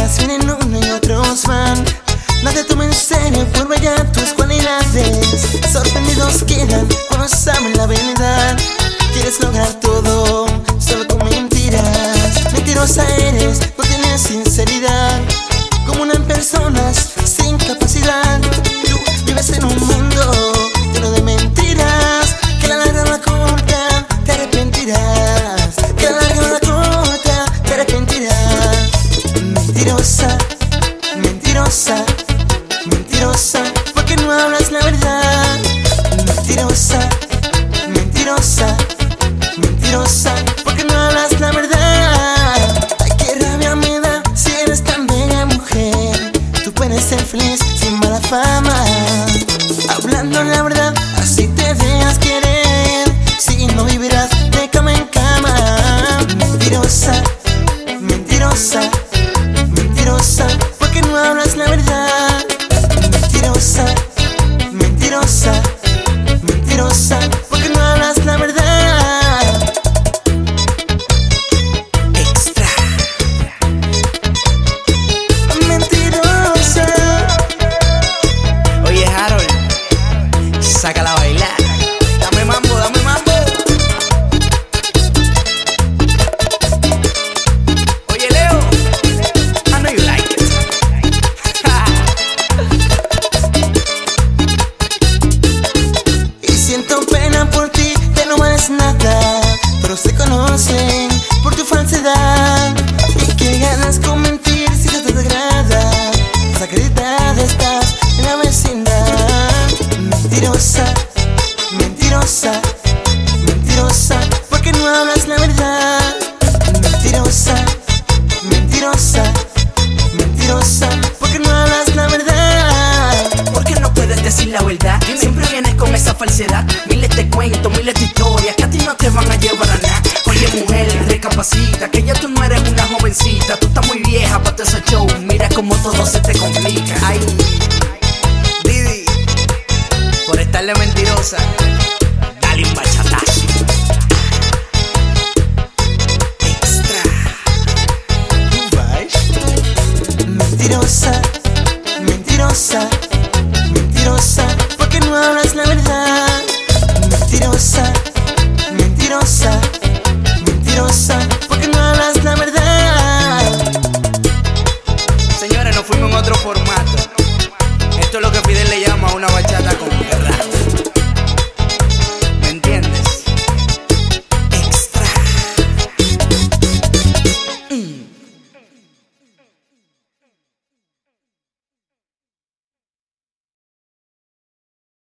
días vienen uno y otros van. Nadie toma en serio por ver tus cualidades. Sorprendidos quedan cuando saben la verdad. Quieres lograr todo solo con mentiras. Mentirosa eres, no tienes sinceridad. Como una persona sin capacidad. Tú vives en un mundo lleno de mentiras. Que la larga o la corta te arrepentirás. Que la larga o la corta te arrepentirás. Mentirosa, mentirosa, mentirosa, porque no hablas la verdad. Mentirosa, mentirosa, mentirosa, porque no hablas la verdad. Ay, qué rabia me da si eres tan bella mujer. Tú puedes ser feliz sin mala fama. Hablando la verdad, así te dejas querer. Si no vivirás de cama en cama. Mentirosa, mentirosa, mentirosa, porque no hablas la verdad. Mentirosa, mentirosa, mentirosa, porque no hablas la verdad. Extra. Mentirosa. Oye, Harold, sácala a bailar. Dame mambo, dame mambo. Oye, Leo, I know you like it. Y siento pena por ti, que no es nada, pero se conocen por tu falsedad. Y que ganas con mentir si no te degrada. Desacreditada estás en la vecindad. Mentirosa, mentirosa, mentirosa, porque no hablas la verdad. Mentirosa, mentirosa, mentirosa, porque no hablas la verdad. ¿Por qué no puedes decir la verdad? Siempre vienes con esa falsedad. Miles de cuentos, miles de historias que a ti no te van a llevar a nada. Oye, mujer, recapacita, que ya tú no eres una jovencita. Tú estás muy vieja para todo ese show. Mira cómo todo se te complica. Ay, Didi, por estarle mentirosa, dale un bachatazo. Extra. Mentirosa, mentirosa,